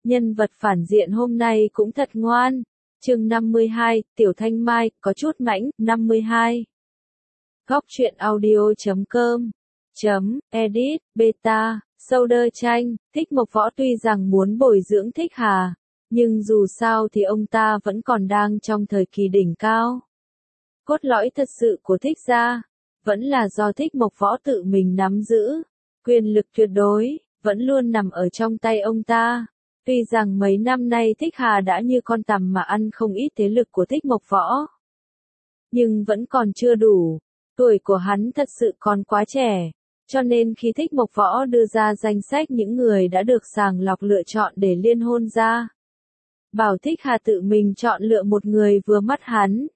Nhân vật phản diện hôm nay cũng thật ngoan. Chương 52, Tiểu Thanh Mai, có chút mãnh, 52. Góc truyện audio.com Edit, Beta, Solder tranh, Thích Mộc Võ tuy rằng muốn bồi dưỡng Thích Hà, nhưng dù sao thì ông ta vẫn còn đang trong thời kỳ đỉnh cao. Cốt lõi thật sự của Thích gia, vẫn là do Thích Mộc Võ tự mình nắm giữ, quyền lực tuyệt đối, vẫn luôn nằm ở trong tay ông ta. Tuy rằng mấy năm nay Thích Hà đã như con tằm mà ăn không ít thế lực của Thích Mộc Võ, nhưng vẫn còn chưa đủ, tuổi của hắn thật sự còn quá trẻ, cho nên khi Thích Mộc Võ đưa ra danh sách những người đã được sàng lọc lựa chọn để liên hôn ra, bảo Thích Hà tự mình chọn lựa một người vừa mắt hắn,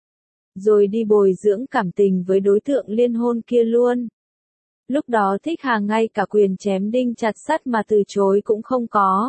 rồi đi bồi dưỡng cảm tình với đối tượng liên hôn kia luôn. Lúc đó Thích Hà ngay cả quyền chém đinh chặt sắt mà từ chối cũng không có.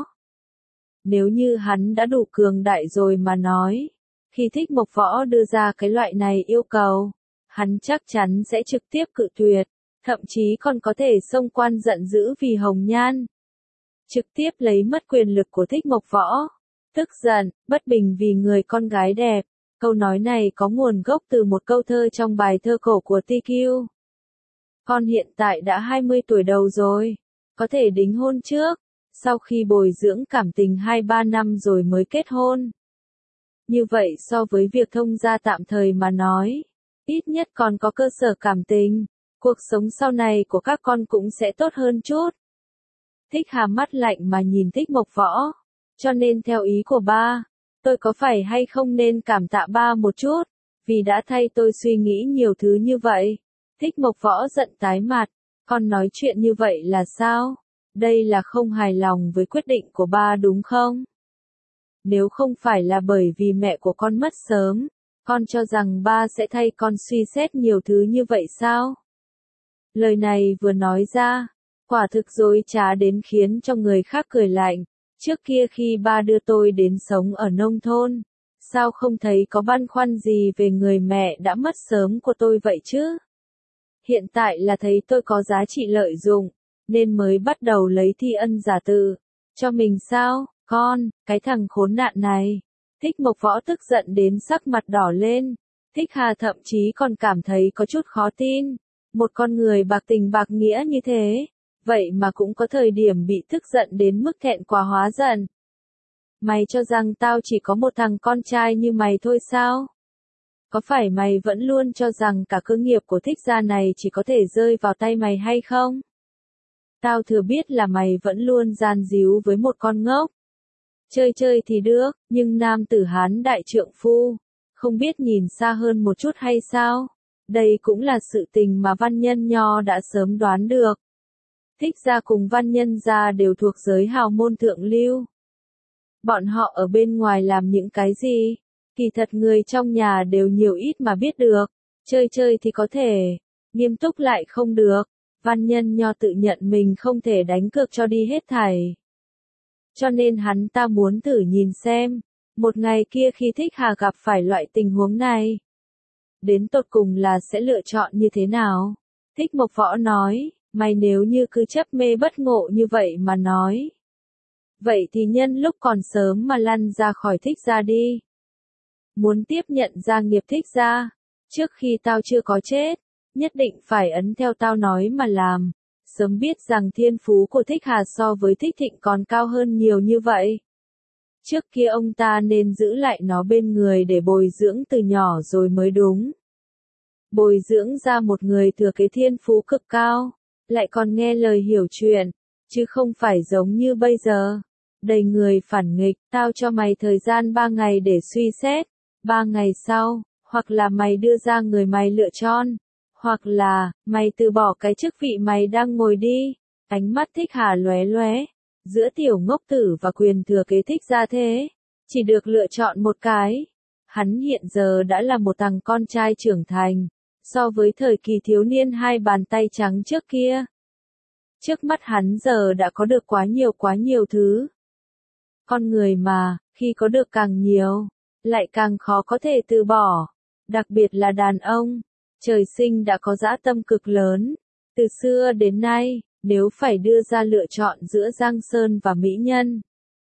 Nếu như hắn đã đủ cường đại rồi mà nói, khi Thích Mộc Võ đưa ra cái loại này yêu cầu, hắn chắc chắn sẽ trực tiếp cự tuyệt, thậm chí còn có thể xông quan giận dữ vì hồng nhan. Trực tiếp lấy mất quyền lực của Thích Mộc Võ. Tức giận, bất bình vì người con gái đẹp. Câu nói này có nguồn gốc từ một câu thơ trong bài thơ cổ của TQ. Con hiện tại đã 20 tuổi đầu rồi, có thể đính hôn trước, sau khi bồi dưỡng cảm tình 2-3 năm rồi mới kết hôn. Như vậy so với việc thông gia tạm thời mà nói, ít nhất còn có cơ sở cảm tình, cuộc sống sau này của các con cũng sẽ tốt hơn chút. Thích Hà mắt lạnh mà nhìn Thích Mộc Võ, cho nên theo ý của ba, tôi có phải hay không nên cảm tạ ba một chút, vì đã thay tôi suy nghĩ nhiều thứ như vậy. Thích Mộc Võ giận tái mặt, con nói chuyện như vậy là sao? Đây là không hài lòng với quyết định của ba đúng không? Nếu không phải là bởi vì mẹ của con mất sớm, con cho rằng ba sẽ thay con suy xét nhiều thứ như vậy sao? Lời này vừa nói ra, quả thực dối trá đến khiến cho người khác cười lạnh. Trước kia khi ba đưa tôi đến sống ở nông thôn, sao không thấy có băn khoăn gì về người mẹ đã mất sớm của tôi vậy chứ? Hiện tại là thấy tôi có giá trị lợi dụng, nên mới bắt đầu lấy thi ân giả tự cho mình sao? Con, cái thằng khốn nạn này. Thích Mộc Võ tức giận đến sắc mặt đỏ lên. Thích Hà thậm chí còn cảm thấy có chút khó tin. Một con người bạc tình bạc nghĩa như thế, vậy mà cũng có thời điểm bị tức giận đến mức thẹn quá hóa giận. Mày cho rằng tao chỉ có một thằng con trai như mày thôi sao? Có phải mày vẫn luôn cho rằng cả cơ nghiệp của Thích gia này chỉ có thể rơi vào tay mày hay không? Tao thừa biết là mày vẫn luôn gian díu với một con ngốc. Chơi chơi thì được, nhưng nam tử Hán đại trượng phu, không biết nhìn xa hơn một chút hay sao? Đây cũng là sự tình mà Văn Nhân Nho đã sớm đoán được. Thích gia cùng Văn Nhân gia đều thuộc giới hào môn thượng lưu. Bọn họ ở bên ngoài làm những cái gì? Kỳ thật người trong nhà đều nhiều ít mà biết được. Chơi chơi thì có thể, nghiêm túc lại không được. Văn Nhân Nho tự nhận mình không thể đánh cược cho đi hết thảy. Cho nên hắn ta muốn thử nhìn xem, một ngày kia khi Thích Hà gặp phải loại tình huống này, đến tột cùng là sẽ lựa chọn như thế nào? Thích Mộc Võ nói, mày nếu như cứ chấp mê bất ngộ như vậy mà nói, vậy thì nhân lúc còn sớm mà lăn ra khỏi Thích gia đi. Muốn tiếp nhận gia nghiệp Thích gia, trước khi tao chưa có chết, nhất định phải ấn theo tao nói mà làm. Sớm biết rằng thiên phú của Thích Hà so với Thích Thịnh còn cao hơn nhiều như vậy. Trước kia ông ta nên giữ lại nó bên người để bồi dưỡng từ nhỏ rồi mới đúng. Bồi dưỡng ra một người thừa kế thiên phú cực cao, lại còn nghe lời hiểu chuyện, chứ không phải giống như bây giờ. Đầy người phản nghịch, tao cho mày thời gian 3 ngày để suy xét, 3 ngày sau, hoặc là mày đưa ra người mày lựa chọn, hoặc là, mày từ bỏ cái chức vị mày đang ngồi đi. Ánh mắt Thích Hà lóe lóe, giữa tiểu ngốc tử và quyền thừa kế Thích gia thế, chỉ được lựa chọn một cái. Hắn hiện giờ đã là một thằng con trai trưởng thành, so với thời kỳ thiếu niên hai bàn tay trắng trước kia. Trước mắt hắn giờ đã có được quá nhiều thứ. Con người mà, khi có được càng nhiều, lại càng khó có thể từ bỏ. Đặc biệt là đàn ông, trời sinh đã có dã tâm cực lớn. Từ xưa đến nay, nếu phải đưa ra lựa chọn giữa Giang Sơn và mỹ nhân,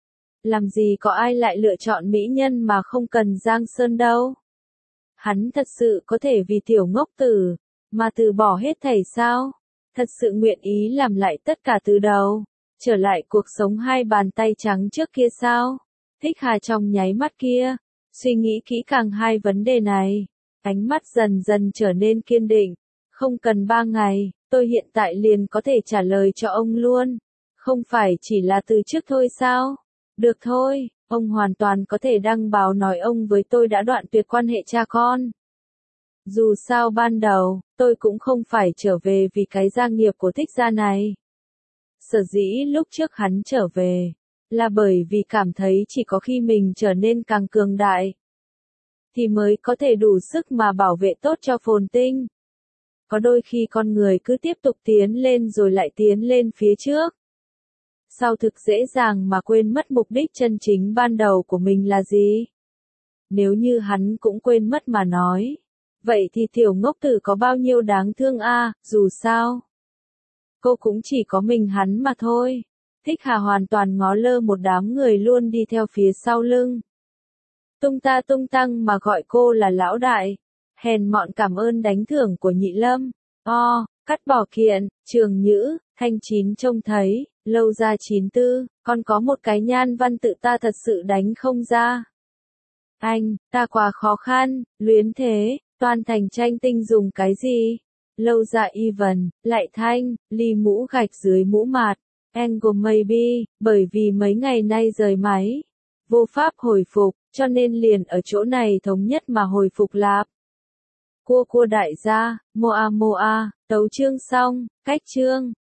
Làm gì có ai lại lựa chọn mỹ nhân mà không cần Giang Sơn đâu. Hắn thật sự có thể vì tiểu ngốc tử, mà từ bỏ hết thảy sao? Thật sự nguyện ý làm lại tất cả từ đầu, trở lại cuộc sống hai bàn tay trắng trước kia sao? Thích Hà trong nháy mắt kia, suy nghĩ kỹ càng hai vấn đề này, ánh mắt dần dần trở nên kiên định. Không cần 3 ngày, tôi hiện tại liền có thể trả lời cho ông luôn. Không phải chỉ là từ trước thôi sao? Được thôi, ông hoàn toàn có thể đăng báo nói ông với tôi đã đoạn tuyệt quan hệ cha con. Dù sao ban đầu, tôi cũng không phải trở về vì cái gia nghiệp của Thích gia này. Sở dĩ lúc trước hắn trở về, là bởi vì cảm thấy chỉ có khi mình trở nên càng cường đại, thì mới có thể đủ sức mà bảo vệ tốt cho phồn tinh. Có đôi khi con người cứ tiếp tục tiến lên rồi lại tiến lên phía trước. Sao thực dễ dàng mà quên mất mục đích chân chính ban đầu của mình là gì? Nếu như hắn cũng quên mất mà nói, vậy thì tiểu ngốc tử có bao nhiêu đáng thương a, dù sao. Cô cũng chỉ có mình hắn mà thôi. Thích Hà hoàn toàn ngó lơ một đám người luôn đi theo phía sau lưng. Tung ta tung tăng mà gọi cô là lão đại. Hèn mọn cảm ơn đánh thưởng của Nhị Lâm. Cắt bỏ kiện, Trường Nhữ, Thanh Chín trông thấy, lâu ra 94, còn có một cái nhan văn tự ta thật sự đánh không ra. Anh, ta quá khó khăn, luyến thế, toàn thành tranh tinh dùng cái gì? Lâu ra even, lại thanh, ly mũ gạch dưới mũ mạt, angle maybe, bởi vì mấy ngày nay rời máy. Vô pháp hồi phục, cho nên liền ở chỗ này thống nhất mà hồi phục lạp. Cua đại gia, moa, tấu chương xong, cách chương.